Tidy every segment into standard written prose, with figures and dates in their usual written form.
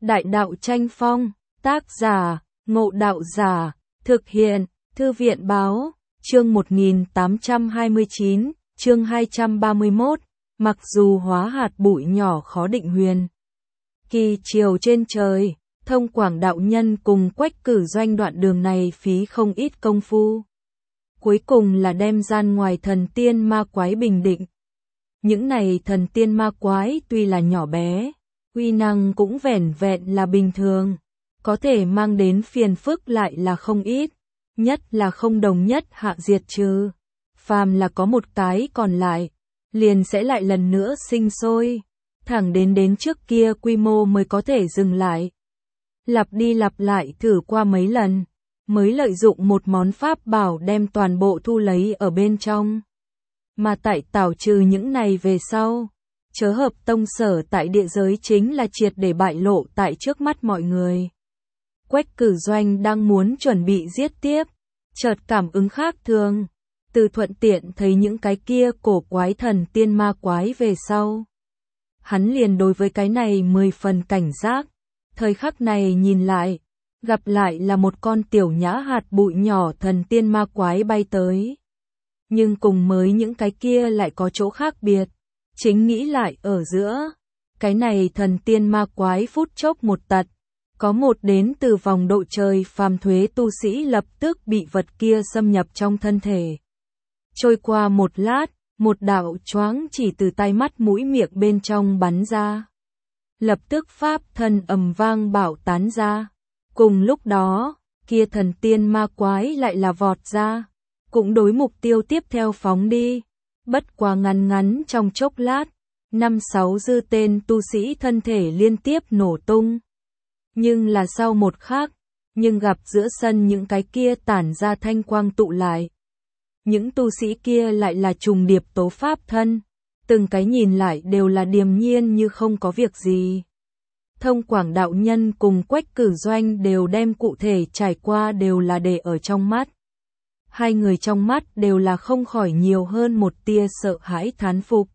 Đại đạo tranh phong, tác giả, Ngộ Đạo Giả, thực hiện, Thư viện báo, chương 1829, chương 231, mặc dù hóa hạt bụi nhỏ khó định huyền. Kỳ chiều trên trời, Thông Quảng đạo nhân cùng Quách Cử Doanh đoạn đường này phí không ít công phu. Cuối cùng là đem gian ngoài thần tiên ma quái bình định. Những này thần tiên ma quái tuy là nhỏ bé, uy năng cũng vẻn vẹn là bình thường, có thể mang đến phiền phức lại là không ít, nhất là không đồng nhất hạ diệt trừ. Phàm là có một cái còn lại, liền sẽ lại lần nữa sinh sôi, thẳng đến trước kia quy mô mới có thể dừng lại. Lặp đi lặp lại thử qua mấy lần, mới lợi dụng một món pháp bảo đem toàn bộ thu lấy ở bên trong. Mà tại tảo trừ những này về sau, Chớ Hợp Tông sở tại địa giới chính là triệt để bại lộ tại trước mắt mọi người. Quách Cử Doanh đang muốn chuẩn bị giết tiếp, chợt cảm ứng khác thường, từ thuận tiện thấy những cái kia cổ quái thần tiên ma quái về sau. Hắn liền đối với cái này 10 phần cảnh giác, thời khắc này nhìn lại, gặp lại là một con tiểu nhã hạt bụi nhỏ thần tiên ma quái bay tới. Nhưng cùng mới những cái kia lại có chỗ khác biệt, chính nghĩ lại ở giữa, cái này thần tiên ma quái phút chốc một tật, có một đến từ vòng độ trời phàm thuế tu sĩ lập tức bị vật kia xâm nhập trong thân thể. Trôi qua một lát, một đạo choáng chỉ từ tai mắt mũi miệng bên trong bắn ra. Lập tức pháp thân ầm vang bạo tán ra. Cùng lúc đó, kia thần tiên ma quái lại là vọt ra, cũng đối mục tiêu tiếp theo phóng đi. Bất quá ngắn trong chốc lát, 5-6 dư tên tu sĩ thân thể liên tiếp nổ tung. Nhưng là sau một khắc, nhưng gặp giữa sân những cái kia tản ra thanh quang tụ lại. Những tu sĩ kia lại là trùng điệp tố pháp thân, từng cái nhìn lại đều là điềm nhiên như không có việc gì. Thông Quảng đạo nhân cùng Quách Cử Doanh đều đem cụ thể trải qua đều là để ở trong mắt. Hai người trong mắt đều là không khỏi nhiều hơn một tia sợ hãi thán phục.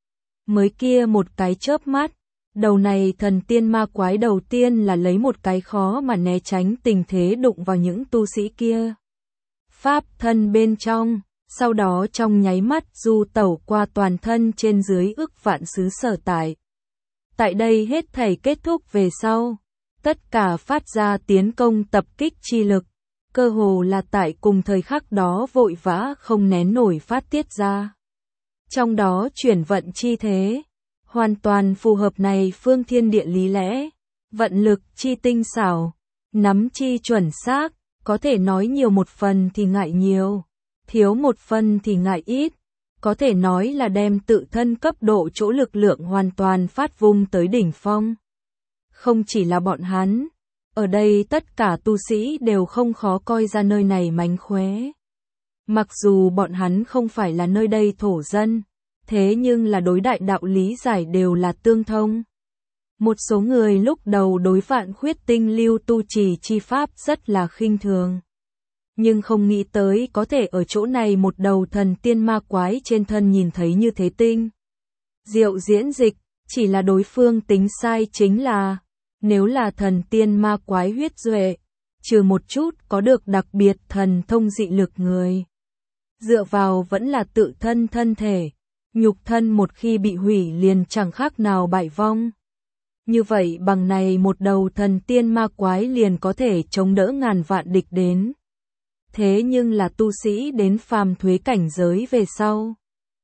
Mới kia một cái chớp mắt, đầu này thần tiên ma quái đầu tiên là lấy một cái khó mà né tránh tình thế đụng vào những tu sĩ kia. Pháp thân bên trong, sau đó trong nháy mắt du tẩu qua toàn thân trên dưới ức vạn xứ sở tại. Tại đây hết thảy kết thúc về sau, tất cả phát ra tiến công tập kích chi lực, cơ hồ là tại cùng thời khắc đó vội vã không nén nổi phát tiết ra. Trong đó chuyển vận chi thế, hoàn toàn phù hợp này phương thiên địa lý lẽ, vận lực chi tinh xảo, nắm chi chuẩn xác, có thể nói nhiều một phần thì ngại nhiều, thiếu một phần thì ngại ít, có thể nói là đem tự thân cấp độ chỗ lực lượng hoàn toàn phát vung tới đỉnh phong. Không chỉ là bọn hắn, ở đây tất cả tu sĩ đều không khó coi ra nơi này mánh khóe. Mặc dù bọn hắn không phải là nơi đây thổ dân, thế nhưng là đối đại đạo lý giải đều là tương thông. Một số người lúc đầu đối Vạn Khuyết Tinh lưu tu trì chi pháp rất là khinh thường. Nhưng không nghĩ tới có thể ở chỗ này một đầu thần tiên ma quái trên thân nhìn thấy như thế tinh. Diệu diễn dịch, chỉ là đối phương tính sai chính là, nếu là thần tiên ma quái huyết duệ, trừ một chút có được đặc biệt thần thông dị lực người. Dựa vào vẫn là tự thân thân thể, nhục thân một khi bị hủy liền chẳng khác nào bại vong. Như vậy bằng này một đầu thần tiên ma quái liền có thể chống đỡ ngàn vạn địch đến. Thế nhưng là tu sĩ đến phàm thuế cảnh giới về sau,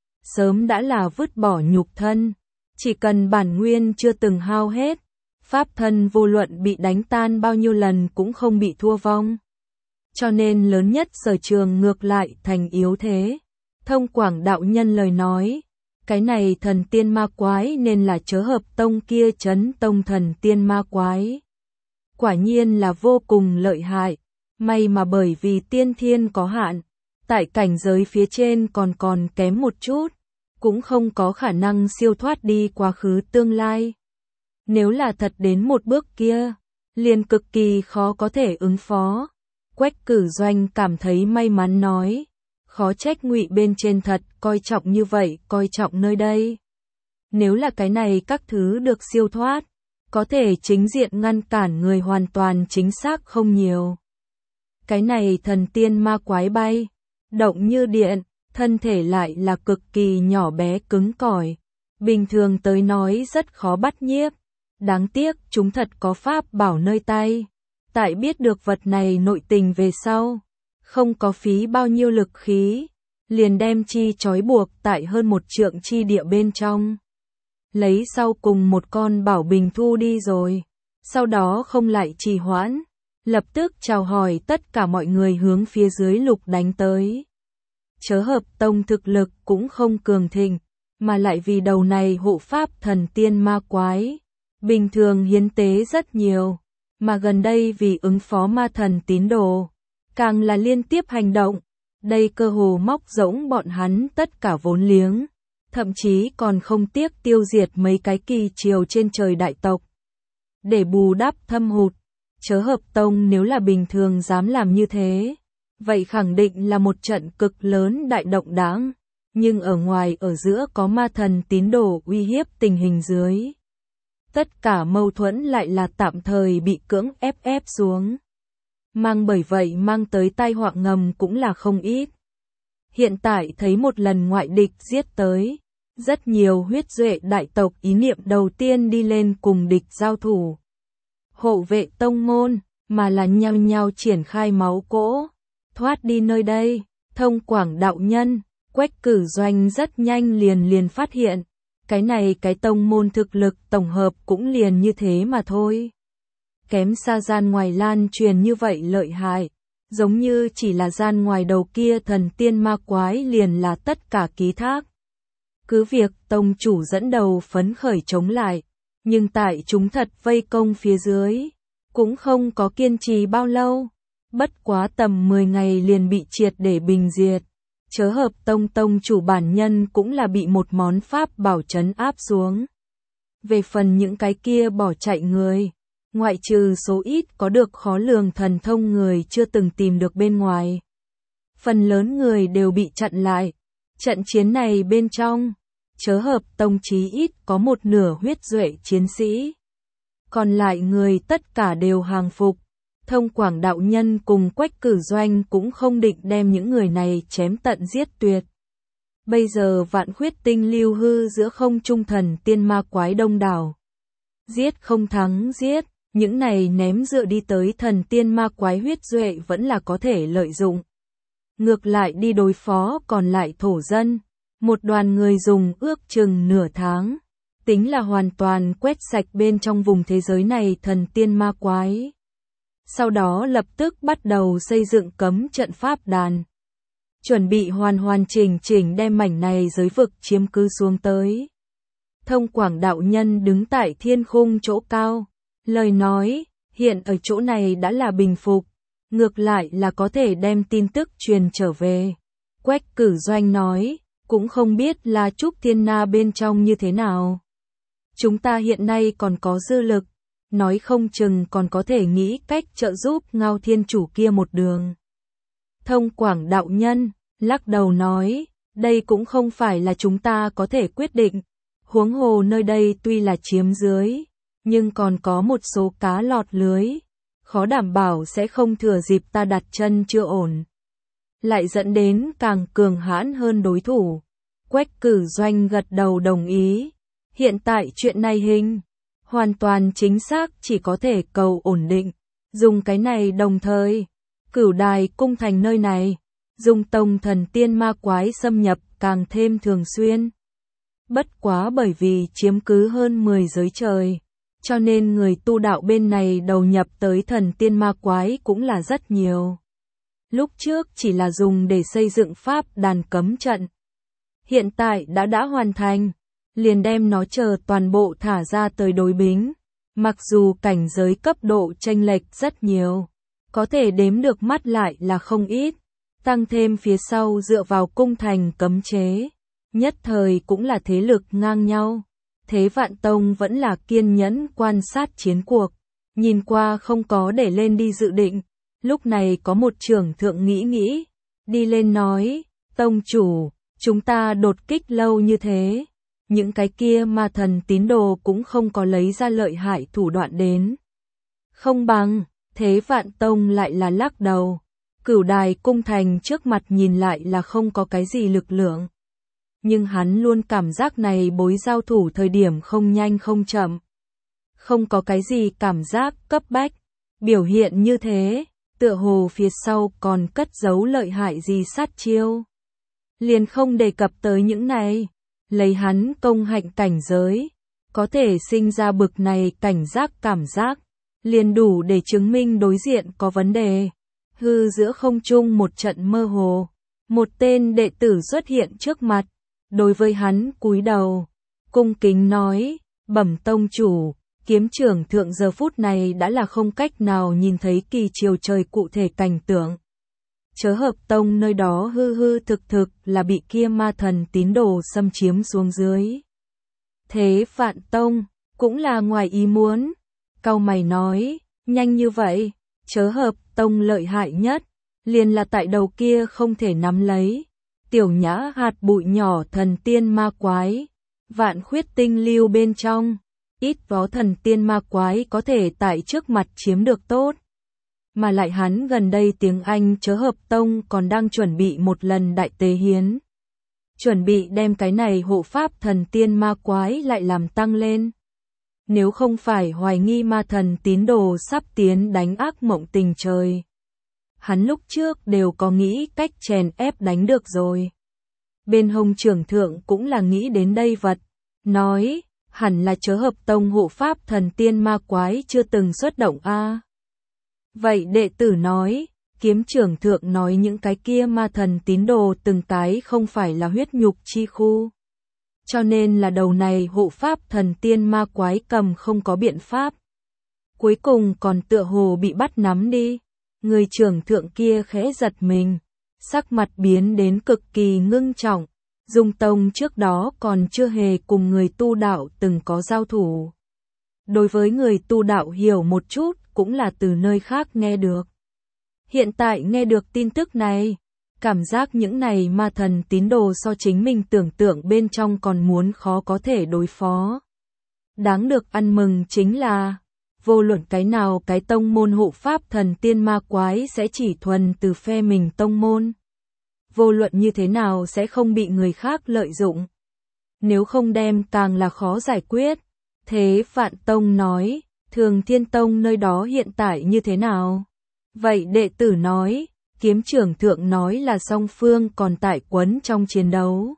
sớm đã là vứt bỏ nhục thân, chỉ cần bản nguyên chưa từng hao hết, pháp thân vô luận bị đánh tan bao nhiêu lần cũng không bị thua vong. Cho nên lớn nhất sở trường ngược lại thành yếu thế. Thông Quảng đạo nhân lời nói, cái này thần tiên ma quái nên là Chớ Hợp Tông kia Chấn Tông thần tiên ma quái. Quả nhiên là vô cùng lợi hại. May mà bởi vì tiên thiên có hạn, tại cảnh giới phía trên còn kém một chút, cũng không có khả năng siêu thoát đi quá khứ tương lai. Nếu là thật đến một bước kia, liền cực kỳ khó có thể ứng phó. Quách Cử Doanh cảm thấy may mắn nói, khó trách Ngụy bên trên thật coi trọng như vậy, coi trọng nơi đây. Nếu là cái này các thứ được siêu thoát, có thể chính diện ngăn cản người hoàn toàn chính xác không nhiều. Cái này thần tiên ma quái bay, động như điện, thân thể lại là cực kỳ nhỏ bé cứng cỏi. Bình thường tới nói rất khó bắt nhiếp. Đáng tiếc chúng thật có pháp bảo nơi tay. Tại biết được vật này nội tình về sau, không có phí bao nhiêu lực khí, liền đem chi trói buộc tại hơn 1 trượng chi địa bên trong. Lấy sau cùng một con bảo bình thu đi rồi. Sau đó không lại trì hoãn, lập tức chào hỏi tất cả mọi người hướng phía dưới lục đánh tới. Chớ hợp tông thực lực cũng không cường thịnh, mà lại vì đầu này hộ pháp thần tiên ma quái. Bình thường hiến tế rất nhiều, mà gần đây vì ứng phó ma thần tín đồ, càng là liên tiếp hành động. Đây cơ hồ móc rỗng bọn hắn tất cả vốn liếng, thậm chí còn không tiếc tiêu diệt mấy cái kỳ triều trên trời đại tộc. Để bù đắp thâm hụt, chớ hợp tông nếu là bình thường dám làm như thế, vậy khẳng định là một trận cực lớn đại động đáng, nhưng ở ngoài ở giữa có ma thần tín đồ uy hiếp tình hình dưới. Tất cả mâu thuẫn lại là tạm thời bị cưỡng ép xuống. Bởi vậy mang tới tai họa ngầm cũng là không ít. Hiện tại thấy một lần ngoại địch giết tới, rất nhiều huyết duệ đại tộc ý niệm đầu tiên đi lên cùng địch giao thủ. Hộ vệ tông môn, mà là nhao nhao triển khai máu cỗ, thoát đi nơi đây. Thông Quảng đạo nhân, Quách Cử Doanh rất nhanh liền phát hiện, cái tông môn thực lực tổng hợp cũng liền như thế mà thôi. Kém xa gian ngoài lan truyền như vậy lợi hại, giống như chỉ là gian ngoài đầu kia thần tiên ma quái liền là tất cả ký thác. Cứ việc tông chủ dẫn đầu phấn khởi chống lại, nhưng tại chúng thật vây công phía dưới, cũng không có kiên trì bao lâu, bất quá tầm 10 ngày liền bị triệt để bình diệt. Chớ hợp tông chủ bản nhân cũng là bị một món pháp bảo trấn áp xuống. Về phần những cái kia bỏ chạy người, ngoại trừ số ít có được khó lường thần thông người chưa từng tìm được bên ngoài, phần lớn người đều bị chặn lại. Trận chiến này bên trong, chớ hợp tông chí ít có một nửa huyết duệ chiến sĩ. Còn lại người tất cả đều hàng phục. Thông Quảng đạo nhân cùng Quách Cử Doanh cũng không định đem những người này chém tận giết tuyệt. Bây giờ vạn khuyết tinh lưu hư giữa không trung thần tiên ma quái đông đảo. Giết không thắng giết, những này ném dựa đi tới thần tiên ma quái huyết duệ vẫn là có thể lợi dụng. Ngược lại đi đối phó còn lại thổ dân. Một đoàn người dùng ước chừng nửa tháng, tính là hoàn toàn quét sạch bên trong vùng thế giới này thần tiên ma quái. Sau đó lập tức bắt đầu xây dựng cấm trận pháp đàn. Chuẩn bị hoàn chỉnh đem mảnh này giới vực chiếm cứ xuống tới. Thông Quảng đạo nhân đứng tại thiên khung chỗ cao. Lời nói, hiện ở chỗ này đã là bình phục. Ngược lại là có thể đem tin tức truyền trở về. Quách Cử Doanh nói, cũng không biết là Trúc Thiên Na bên trong như thế nào. Chúng ta hiện nay còn có dư lực. Nói không chừng còn có thể nghĩ cách trợ giúp Ngao Thiên Chủ kia một đường. Thông Quảng đạo nhân, lắc đầu nói, đây cũng không phải là chúng ta có thể quyết định. Huống hồ nơi đây tuy là chiếm dưới, nhưng còn có một số cá lọt lưới. Khó đảm bảo sẽ không thừa dịp ta đặt chân chưa ổn, lại dẫn đến càng cường hãn hơn đối thủ. Quách Cử Doanh gật đầu đồng ý. Hiện tại chuyện này hoàn toàn chính xác chỉ có thể cầu ổn định. Dùng cái này đồng thời, Cửu Đài cung thành nơi này, dùng tông thần tiên ma quái xâm nhập càng thêm thường xuyên. Bất quá bởi vì chiếm cứ hơn 10 giới trời, cho nên người tu đạo bên này đầu nhập tới thần tiên ma quái cũng là rất nhiều. Lúc trước chỉ là dùng để xây dựng pháp đàn cấm trận. Hiện tại đã hoàn thành, liền đem nó chờ toàn bộ thả ra tới đối bính. Mặc dù cảnh giới cấp độ chênh lệch rất nhiều, có thể đếm được mắt lại là không ít, tăng thêm phía sau dựa vào cung thành cấm chế, nhất thời cũng là thế lực ngang nhau. Thế Vạn Tông vẫn là kiên nhẫn quan sát chiến cuộc, nhìn qua không có để lên đi dự định. Lúc này có một trưởng thượng nghĩ, đi lên nói, tông chủ, chúng ta đột kích lâu như thế, những cái kia ma thần tín đồ cũng không có lấy ra lợi hại thủ đoạn đến. Không bằng, Thế Vạn Tông lại là lắc đầu. Cửu Đài cung thành trước mặt nhìn lại là không có cái gì lực lượng. Nhưng hắn luôn cảm giác này bối giao thủ thời điểm không nhanh không chậm. Không có cái gì cảm giác cấp bách. Biểu hiện như thế, tựa hồ phía sau còn cất giấu lợi hại gì sát chiêu. Liền không đề cập tới những này. Lấy hắn công hạnh cảnh giới, có thể sinh ra bực này cảnh giác cảm giác, liền đủ để chứng minh đối diện có vấn đề. Hư giữa không trung một trận mơ hồ, một tên đệ tử xuất hiện trước mặt, đối với hắn cúi đầu, cung kính nói, bẩm tông chủ, kiếm trưởng thượng giờ phút này đã là không cách nào nhìn thấy kỳ chiều trời cụ thể cảnh tượng. Chớ Hợp Tông nơi đó hư hư thực thực là bị kia ma thần tín đồ xâm chiếm xuống dưới. Thế Vạn Tông, cũng là ngoài ý muốn. Cau mày nói, nhanh như vậy, Chớ Hợp Tông lợi hại nhất, liền là tại đầu kia không thể nắm lấy. Tiểu nhã hạt bụi nhỏ thần tiên ma quái, vạn khuyết tinh lưu bên trong, ít có thần tiên ma quái có thể tại trước mặt chiếm được tốt. Mà lại hắn gần đây tiếng Anh Chớ Hợp Tông còn đang chuẩn bị một lần đại tế hiến. Chuẩn bị đem cái này hộ pháp thần tiên ma quái lại làm tăng lên. Nếu không phải hoài nghi ma thần tín đồ sắp tiến đánh ác mộng tình trời. Hắn lúc trước đều có nghĩ cách chèn ép đánh được rồi. Bên hông trưởng thượng cũng là nghĩ đến đây vật. Nói, hẳn là Chớ Hợp Tông hộ pháp thần tiên ma quái chưa từng xuất động a. Vậy đệ tử nói, kiếm trưởng thượng nói những cái kia ma thần tín đồ từng cái không phải là huyết nhục chi khu. Cho nên là đầu này hộ pháp thần tiên ma quái cầm không có biện pháp. Cuối cùng còn tựa hồ bị bắt nắm đi. Người trưởng thượng kia khẽ giật mình, sắc mặt biến đến cực kỳ ngưng trọng. Dung Tông trước đó còn chưa hề cùng người tu đạo từng có giao thủ. Đối với người tu đạo hiểu một chút cũng là từ nơi khác nghe được. Hiện tại nghe được tin tức này, cảm giác những này ma thần tín đồ so chính mình tưởng tượng bên trong còn muốn khó có thể đối phó. Đáng được ăn mừng chính là, vô luận cái nào cái tông môn hộ pháp thần tiên ma quái sẽ chỉ thuần từ phe mình tông môn. Vô luận như thế nào sẽ không bị người khác lợi dụng. Nếu không đem càng là khó giải quyết. Thế Vạn Tông nói, Thường Thiên Tông nơi đó hiện tại như thế nào? Vậy đệ tử nói, kiếm trưởng thượng nói là song phương còn tại quấn trong chiến đấu.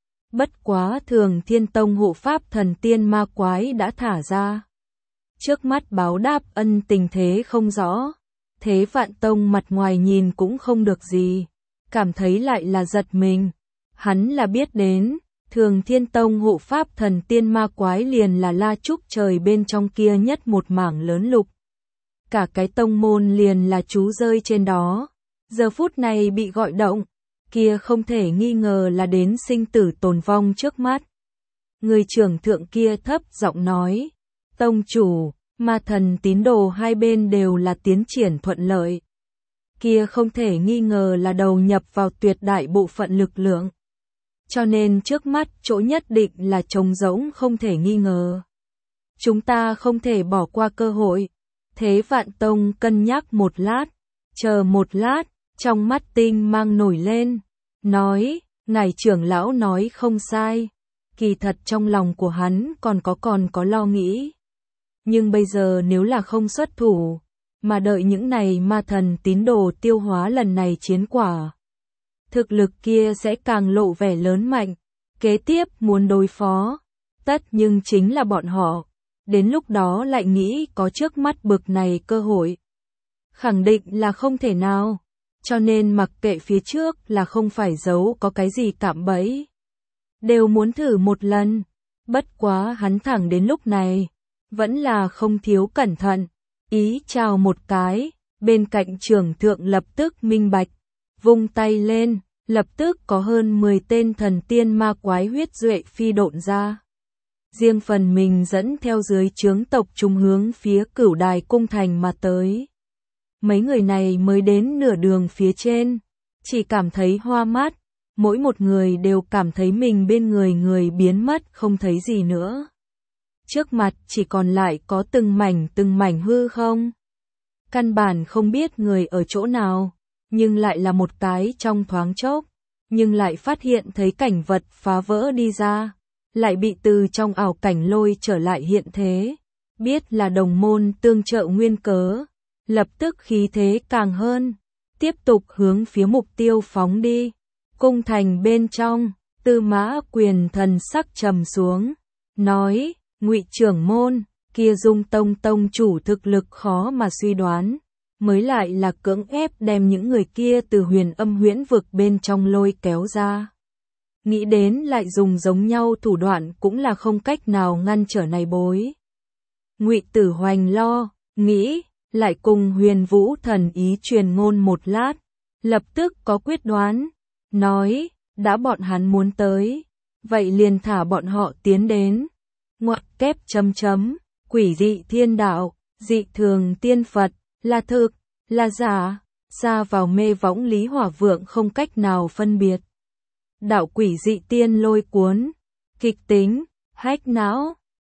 Bất quá Thường Thiên Tông hộ pháp thần tiên ma quái đã thả ra. Trước mắt báo đáp ân tình thế không rõ. Thế Vạn Tông mặt ngoài nhìn cũng không được gì. Cảm thấy lại là giật mình. Hắn là biết đến. Thường Thiên Tông hộ pháp thần tiên ma quái liền là La Trúc trời bên trong kia nhất một mảng lớn lục. Cả cái tông môn liền là trú rơi trên đó. Giờ phút này bị gọi động, kia không thể nghi ngờ là đến sinh tử tồn vong trước mắt. Người trưởng thượng kia thấp giọng nói, tông chủ, ma thần tín đồ hai bên đều là tiến triển thuận lợi. Kia không thể nghi ngờ là đầu nhập vào tuyệt đại bộ phận lực lượng. Cho nên trước mắt chỗ nhất định là trống rỗng không thể nghi ngờ. Chúng ta không thể bỏ qua cơ hội. Thế Vạn Tông cân nhắc một lát, chờ một lát, trong mắt tinh mang nổi lên, nói, ngài trưởng lão nói không sai. Kỳ thật trong lòng của hắn còn có lo nghĩ. Nhưng bây giờ nếu là không xuất thủ, mà đợi những này ma thần tín đồ tiêu hóa lần này chiến quả. Thực lực kia sẽ càng lộ vẻ lớn mạnh, kế tiếp muốn đối phó, tất nhưng chính là bọn họ, đến lúc đó lại nghĩ có trước mắt bực này cơ hội. Khẳng định là không thể nào, cho nên mặc kệ phía trước là không phải giấu có cái gì cạm bẫy. Đều muốn thử một lần, bất quá hắn thẳng đến lúc này, vẫn là không thiếu cẩn thận, ý chào một cái, bên cạnh trưởng thượng lập tức minh bạch. Vung tay lên, lập tức có hơn 10 tên thần tiên ma quái huyết duệ phi độn ra. Riêng phần mình dẫn theo dưới trướng tộc trung hướng phía Cửu Đài cung thành mà tới. Mấy người này mới đến nửa đường phía trên, chỉ cảm thấy hoa mắt, mỗi một người đều cảm thấy mình bên người người biến mất không thấy gì nữa. Trước mặt chỉ còn lại có từng mảnh hư không. Căn bản không biết người ở chỗ nào, nhưng lại là một cái trong thoáng chốc, nhưng lại phát hiện thấy cảnh vật phá vỡ đi ra, lại bị từ trong ảo cảnh lôi trở lại hiện thế, biết là đồng môn tương trợ nguyên cớ, lập tức khí thế càng hơn, tiếp tục hướng phía mục tiêu phóng đi. Cung thành bên trong, Tư Mã Quyền thần sắc trầm xuống, nói: Ngụy trưởng môn, kia Dung Tông tông chủ thực lực khó mà suy đoán, mới lại là cưỡng ép đem những người kia từ Huyền Âm huyễn vực bên trong lôi kéo ra. Nghĩ đến lại dùng giống nhau thủ đoạn cũng là không cách nào ngăn trở này bối. Ngụy Tử Hoành lo, nghĩ, lại cùng Huyền Vũ thần ý truyền ngôn một lát, lập tức có quyết đoán, nói, đã bọn hắn muốn tới, vậy liền thả bọn họ tiến đến. Ngoặc kép chấm chấm, quỷ dị thiên đạo, dị thường tiên Phật, là thực, là giả, xa vào mê võng Lý Hỏa Vượng không cách nào phân biệt. Đạo quỷ dị tiên lôi cuốn, kịch tính, hách não,